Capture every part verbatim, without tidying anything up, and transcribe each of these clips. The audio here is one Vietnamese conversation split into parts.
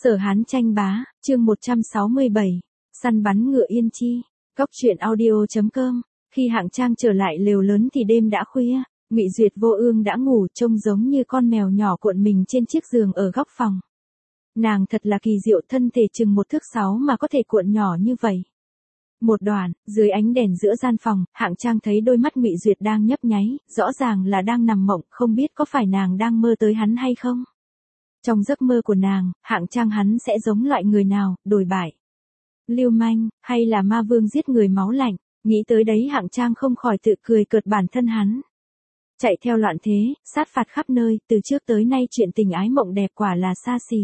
Sở Hán tranh bá, chương một trăm sáu mươi bảy, săn bắn ngựa Yên Chi. Cóc truyện audio chấm com. Khi Hạng Trang trở lại lều lớn thì đêm đã khuya, Ngụy Duyệt Vô Ương đã ngủ trông giống như con mèo nhỏ cuộn mình trên chiếc giường ở góc phòng. Nàng thật là kỳ diệu, thân thể chừng một thước sáu mà có thể cuộn nhỏ như vậy. Một đoạn, dưới ánh đèn giữa gian phòng, Hạng Trang thấy đôi mắt Ngụy Duyệt đang nhấp nháy, rõ ràng là đang nằm mộng, không biết có phải nàng đang mơ tới hắn hay không. Trong giấc mơ của nàng, Hạng Trang hắn sẽ giống loại người nào, đồi bại, lưu manh, hay là ma vương giết người máu lạnh. Nghĩ tới đấy Hạng Trang không khỏi tự cười cợt bản thân hắn. Chạy theo loạn thế, sát phạt khắp nơi, từ trước tới nay chuyện tình ái mộng đẹp quả là xa xỉ.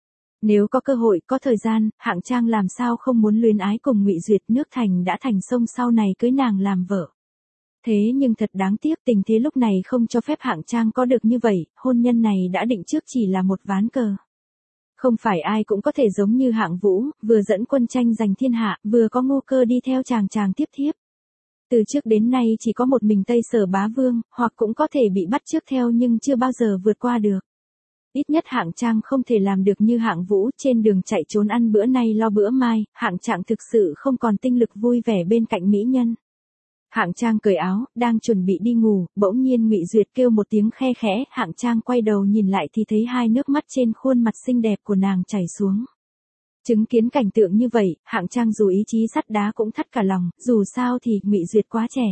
Nếu có cơ hội, có thời gian, Hạng Trang làm sao không muốn luyến ái cùng Ngụy Duyệt, nước thành đã thành sông, sau này cưới nàng làm vợ. Thế nhưng thật đáng tiếc, tình thế lúc này không cho phép Hạng Trang có được như vậy, hôn nhân này đã định trước chỉ là một ván cờ. Không phải ai cũng có thể giống như Hạng Vũ, vừa dẫn quân tranh giành thiên hạ, vừa có ngô cơ đi theo chàng chàng tiếp thiếp. Từ trước đến nay chỉ có một mình Tây Sở Bá Vương, hoặc cũng có thể bị bắt chước theo nhưng chưa bao giờ vượt qua được. Ít nhất Hạng Trang không thể làm được như Hạng Vũ, trên đường chạy trốn ăn bữa nay lo bữa mai, Hạng Trang thực sự không còn tinh lực vui vẻ bên cạnh mỹ nhân. Hạng Trang cởi áo, đang chuẩn bị đi ngủ, bỗng nhiên Ngụy Duyệt kêu một tiếng khe khẽ, Hạng Trang quay đầu nhìn lại thì thấy hai nước mắt trên khuôn mặt xinh đẹp của nàng chảy xuống. Chứng kiến cảnh tượng như vậy, Hạng Trang dù ý chí sắt đá cũng thắt cả lòng, dù sao thì Ngụy Duyệt quá trẻ.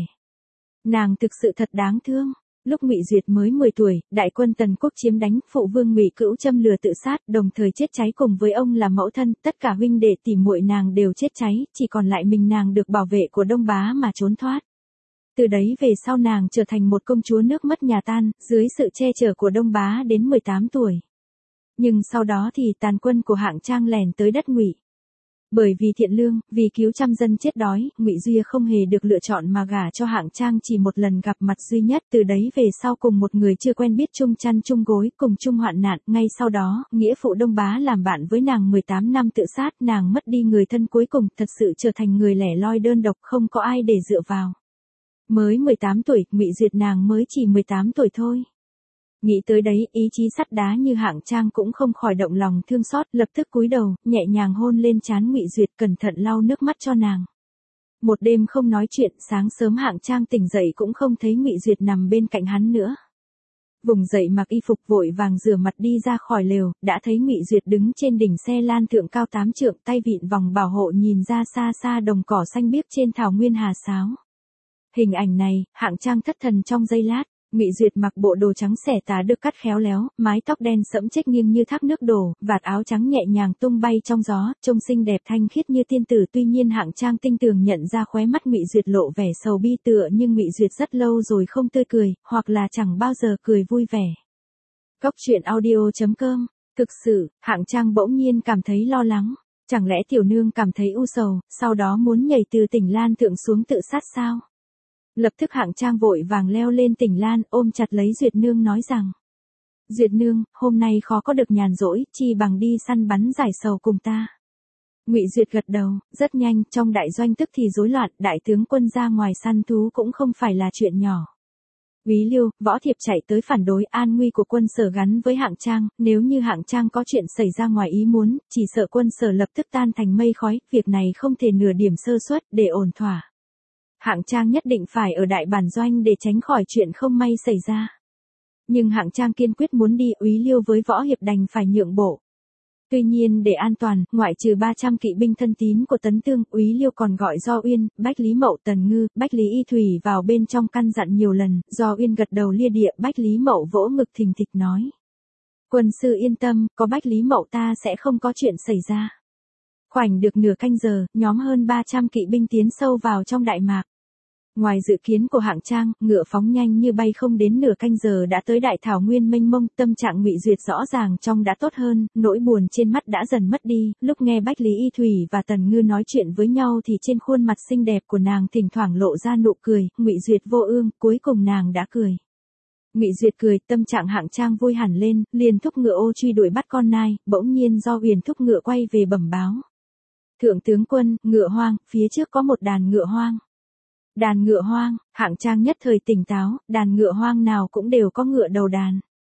Nàng thực sự thật đáng thương. Lúc Ngụy Duyệt mới mười tuổi, đại quân Tần Quốc chiếm đánh, phụ vương Ngụy Cữu châm lửa tự sát, đồng thời chết cháy cùng với ông là mẫu thân, tất cả huynh đệ tỷ muội nàng đều chết cháy, chỉ còn lại mình nàng được bảo vệ của Đông Bá mà trốn thoát. Từ đấy về sau nàng trở thành một công chúa nước mất nhà tan, dưới sự che chở của Đông Bá đến mười tám tuổi. Nhưng sau đó thì tàn quân của Hạng Trang lèn tới đất Ngụy. Bởi vì thiện lương, vì cứu trăm dân chết đói, Ngụy Duy không hề được lựa chọn mà gả cho Hạng Trang chỉ một lần gặp mặt duy nhất, từ đấy về sau cùng một người chưa quen biết chung chăn chung gối, cùng chung hoạn nạn, ngay sau đó, nghĩa phụ Đông Bá làm bạn với nàng mười tám năm tự sát, nàng mất đi người thân cuối cùng, thật sự trở thành người lẻ loi đơn độc, không có ai để dựa vào. Mới mười tám tuổi, Ngụy Duyệt nàng mới chỉ mười tám tuổi thôi. Nghĩ tới đấy, ý chí sắt đá như Hạng Trang cũng không khỏi động lòng thương xót, lập tức cúi đầu, nhẹ nhàng hôn lên trán Ngụy Duyệt, cẩn thận lau nước mắt cho nàng. Một đêm không nói chuyện, sáng sớm Hạng Trang tỉnh dậy cũng không thấy Ngụy Duyệt nằm bên cạnh hắn nữa. Vùng dậy mặc y phục vội vàng rửa mặt đi ra khỏi lều, đã thấy Ngụy Duyệt đứng trên đỉnh xe lan thượng cao tám trượng, tay vịn vòng bảo hộ nhìn ra xa xa đồng cỏ xanh biếc trên thảo nguyên hà sáo. Hình ảnh này, Hạng Trang thất thần trong giây lát. Ngụy Duyệt mặc bộ đồ trắng xẻ tà được cắt khéo léo, mái tóc đen sẫm chếch nghiêng như thác nước đổ, vạt áo trắng nhẹ nhàng tung bay trong gió, trông xinh đẹp thanh khiết như tiên tử. Tuy nhiên Hạng Trang tinh tường nhận ra khóe mắt Ngụy Duyệt lộ vẻ sầu bi, tựa nhưng Ngụy Duyệt rất lâu rồi không tươi cười, hoặc là chẳng bao giờ cười vui vẻ. Cóc truyện audio chấm com. Thực sự, Hạng Trang bỗng nhiên cảm thấy lo lắng. Chẳng lẽ tiểu nương cảm thấy u sầu, sau đó muốn nhảy từ tỉnh lan thượng xuống tự sát sao? Lập tức Hạng Trang vội vàng leo lên tỉnh lan, ôm chặt lấy Duyệt nương nói rằng: Duyệt nương, hôm nay khó có được nhàn rỗi, chi bằng đi săn bắn giải sầu cùng ta. Ngụy Duyệt gật đầu, rất nhanh, trong đại doanh tức thì rối loạn, đại tướng quân ra ngoài săn thú cũng không phải là chuyện nhỏ. Úy Liêu, Võ Thiệp chạy tới phản đối, an nguy của quân Sở gắn với Hạng Trang, nếu như Hạng Trang có chuyện xảy ra ngoài ý muốn, chỉ sợ quân Sở lập tức tan thành mây khói, việc này không thể nửa điểm sơ suất, để ổn thỏa. Hạng Trang nhất định phải ở đại bản doanh để tránh khỏi chuyện không may xảy ra. Nhưng Hạng Trang kiên quyết muốn đi, Úy Liêu với Võ Hiệp đành phải nhượng bộ. Tuy nhiên để an toàn, ngoại trừ ba trăm kỵ binh thân tín của Tấn Tương, Úy Liêu còn gọi Do Uyên, Bách Lý Mậu, Tần Ngư, Bách Lý Y Thủy vào bên trong căn dặn nhiều lần. Do Uyên gật đầu lia địa, Bách Lý Mậu vỗ ngực thình thịch nói: Quân sư yên tâm, có Bách Lý Mậu ta sẽ không có chuyện xảy ra. Khoảnh được nửa canh giờ, nhóm hơn ba trăm kỵ binh tiến sâu vào trong Đại Mạc. Ngoài dự kiến của Hạng Trang, ngựa phóng nhanh như bay, không đến nửa canh giờ đã tới đại thảo nguyên mênh mông, tâm trạng Ngụy Duyệt rõ ràng trong đã tốt hơn, nỗi buồn trên mắt đã dần mất đi, lúc nghe Bách Lý Y Thủy và Tần Ngư nói chuyện với nhau thì trên khuôn mặt xinh đẹp của nàng thỉnh thoảng lộ ra nụ cười, Ngụy Duyệt Vô Ương, cuối cùng nàng đã cười. Ngụy Duyệt cười, tâm trạng Hạng Trang vui hẳn lên, liền thúc ngựa ô truy đuổi bắt con nai, bỗng nhiên Do Huyền thúc ngựa quay về bẩm báo: Thượng tướng quân, ngựa hoang, phía trước có một đàn ngựa hoang. Đàn ngựa hoang, Hạng Trang nhất thời tỉnh táo, đàn ngựa hoang nào cũng đều có ngựa đầu đàn.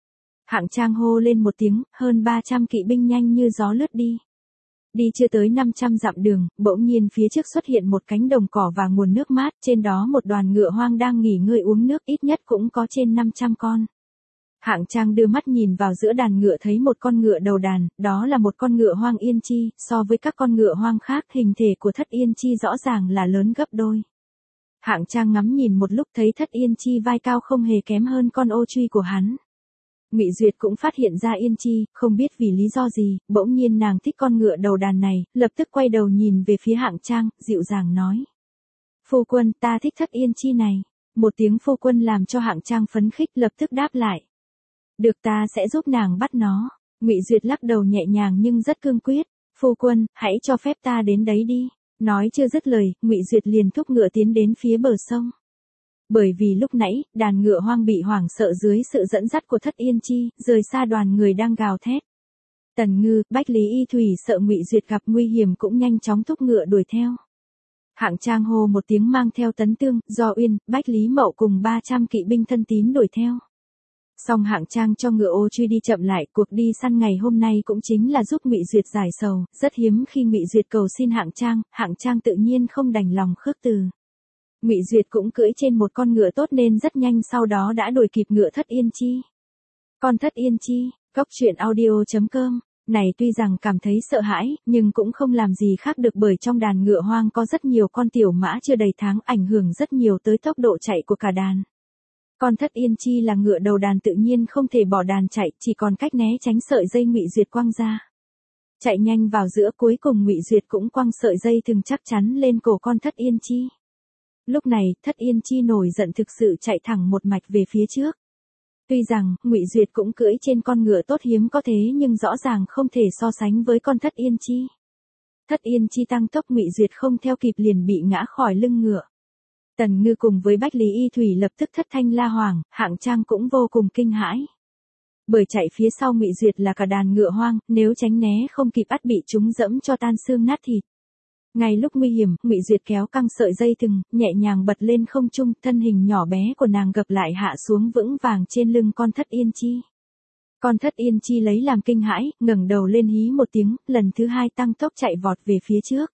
Hạng Trang hô lên một tiếng, hơn ba trăm kỵ binh nhanh như gió lướt đi. Đi chưa tới năm trăm dặm đường, bỗng nhiên phía trước xuất hiện một cánh đồng cỏ và nguồn nước mát, trên đó một đoàn ngựa hoang đang nghỉ ngơi uống nước, ít nhất cũng có trên năm trăm con. Hạng Trang đưa mắt nhìn vào giữa đàn ngựa thấy một con ngựa đầu đàn, đó là một con ngựa hoang Yên Chi, so với các con ngựa hoang khác, hình thể của Thất Yên Chi rõ ràng là lớn gấp đôi. Hạng Trang ngắm nhìn một lúc thấy Thất Yên Chi vai cao không hề kém hơn con ô truy của hắn. Ngụy Duyệt cũng phát hiện ra Yên Chi, không biết vì lý do gì, bỗng nhiên nàng thích con ngựa đầu đàn này, lập tức quay đầu nhìn về phía Hạng Trang, dịu dàng nói. Phu quân, ta thích Thất Yên Chi này. Một tiếng phu quân làm cho Hạng Trang phấn khích lập tức đáp lại. Được, ta sẽ giúp nàng bắt nó. Ngụy Duyệt lắc đầu nhẹ nhàng nhưng rất cương quyết. Phu quân, hãy cho phép ta đến đấy đi. Nói chưa dứt lời, Ngụy Duyệt liền thúc ngựa tiến đến phía bờ sông. Bởi vì lúc nãy, đàn ngựa hoang bị hoảng sợ dưới sự dẫn dắt của Thất Yên Chi, rời xa đoàn người đang gào thét. Tần Ngư, Bách Lý Y Thủy sợ Ngụy Duyệt gặp nguy hiểm cũng nhanh chóng thúc ngựa đuổi theo. Hạng Trang hô một tiếng mang theo Tấn Tương, Do Uyên, Bách Lý Mậu cùng ba trăm kỵ binh thân tín đuổi theo. Song Hạng Trang cho ngựa ô truy đi chậm lại, cuộc đi săn ngày hôm nay cũng chính là giúp Ngụy Duyệt giải sầu, rất hiếm khi Ngụy Duyệt cầu xin Hạng Trang, Hạng Trang tự nhiên không đành lòng khước từ. Ngụy Duyệt cũng cưỡi trên một con ngựa tốt nên rất nhanh sau đó đã đuổi kịp ngựa Thất Yên Chi. Con Thất Yên Chi, góc truyện audio chấm com, này tuy rằng cảm thấy sợ hãi, nhưng cũng không làm gì khác được bởi trong đàn ngựa hoang có rất nhiều con tiểu mã chưa đầy tháng ảnh hưởng rất nhiều tới tốc độ chạy của cả đàn. Con Thất Yên Chi là ngựa đầu đàn tự nhiên không thể bỏ đàn chạy, chỉ còn cách né tránh sợi dây Ngụy Duyệt quăng ra. Chạy nhanh vào giữa, cuối cùng Ngụy Duyệt cũng quăng sợi dây thừng chắc chắn lên cổ con Thất Yên Chi. Lúc này, Thất Yên Chi nổi giận thực sự chạy thẳng một mạch về phía trước. Tuy rằng, Ngụy Duyệt cũng cưỡi trên con ngựa tốt hiếm có thế nhưng rõ ràng không thể so sánh với con Thất Yên Chi. Thất Yên Chi tăng tốc, Ngụy Duyệt không theo kịp liền bị ngã khỏi lưng ngựa. Tần Ngư cùng với Bách Lý Y Thủy lập tức thất thanh la hoảng, Hạng Trang cũng vô cùng kinh hãi. Bởi chạy phía sau Ngụy Duyệt là cả đàn ngựa hoang, nếu tránh né không kịp ắt bị chúng dẫm cho tan xương nát thịt. Ngay lúc nguy hiểm, Ngụy Duyệt kéo căng sợi dây thừng, nhẹ nhàng bật lên không trung, thân hình nhỏ bé của nàng gập lại hạ xuống vững vàng trên lưng con Thất Yên Chi. Con Thất Yên Chi lấy làm kinh hãi, ngẩng đầu lên hí một tiếng, lần thứ hai tăng tốc chạy vọt về phía trước.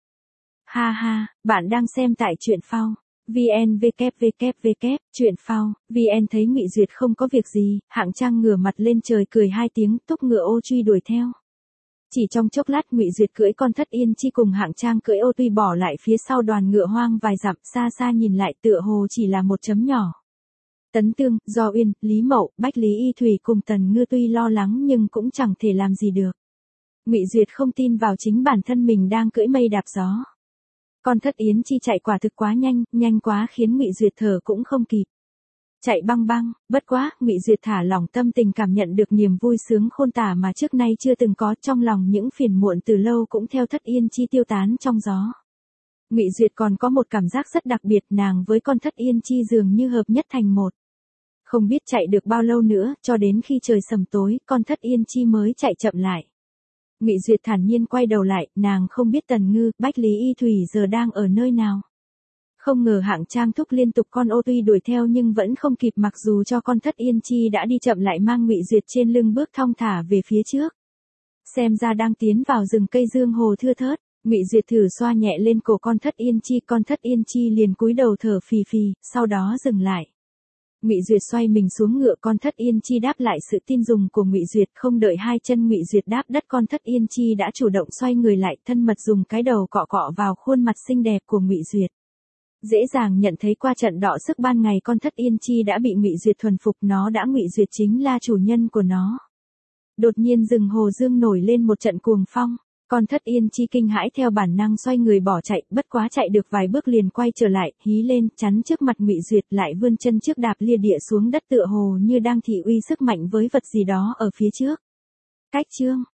Ha ha, bạn đang xem tại truyện phao. vn www truyện phao vn thấy Ngụy Duyệt không có việc gì, Hạng Trang ngửa mặt lên trời cười hai tiếng, thúc ngựa ô truy đuổi theo. Chỉ trong chốc lát Ngụy Duyệt cưỡi con Thất Yên Chi cùng Hạng Trang cưỡi ô truy bỏ lại phía sau đoàn ngựa hoang vài dặm, xa xa nhìn lại tựa hồ chỉ là một chấm nhỏ. Tấn Tương, Do Uyên, Lý Mậu, Bách Lý Y Thủy cùng Tần Ngư tuy lo lắng nhưng cũng chẳng thể làm gì được. Ngụy Duyệt không tin vào chính bản thân mình đang cưỡi mây đạp gió. Con Thất Yến Chi chạy quả thực quá nhanh, nhanh quá khiến Ngụy Duyệt thở cũng không kịp. Chạy băng băng, bất quá, Ngụy Duyệt thả lỏng tâm tình cảm nhận được niềm vui sướng khôn tả mà trước nay chưa từng có, trong lòng những phiền muộn từ lâu cũng theo Thất Yên Chi tiêu tán trong gió. Ngụy Duyệt còn có một cảm giác rất đặc biệt, nàng với con Thất Yên Chi dường như hợp nhất thành một. Không biết chạy được bao lâu nữa, cho đến khi trời sầm tối, con Thất Yên Chi mới chạy chậm lại. Ngụy Duyệt thản nhiên quay đầu lại, nàng không biết Tần Ngư, Bách Lý Y Thủy giờ đang ở nơi nào. Không ngờ Hạng Trang thúc liên tục con ô tuy đuổi theo nhưng vẫn không kịp, mặc dù cho con Thất Yên Chi đã đi chậm lại mang Ngụy Duyệt trên lưng bước thong thả về phía trước. Xem ra đang tiến vào rừng cây dương hồ thưa thớt, Ngụy Duyệt thử xoa nhẹ lên cổ con Thất Yên Chi, con Thất Yên Chi liền cúi đầu thở phì phì, sau đó dừng lại. Ngụy Duyệt xoay mình xuống ngựa, con Thất Yên Chi đáp lại sự tin dùng của Ngụy Duyệt, không đợi hai chân Ngụy Duyệt đáp đất con Thất Yên Chi đã chủ động xoay người lại, thân mật dùng cái đầu cọ cọ vào khuôn mặt xinh đẹp của Ngụy Duyệt. Dễ dàng nhận thấy qua trận đọ sức ban ngày con Thất Yên Chi đã bị Ngụy Duyệt thuần phục, nó đã Ngụy Duyệt chính là chủ nhân của nó. Đột nhiên rừng hồ dương nổi lên một trận cuồng phong. Con Thất Yên Chi kinh hãi theo bản năng xoay người bỏ chạy, bất quá chạy được vài bước liền quay trở lại, hí lên, chắn trước mặt Ngụy Duyệt, lại vươn chân trước đạp lia địa xuống đất tựa hồ như đang thị uy sức mạnh với vật gì đó ở phía trước. Cách chương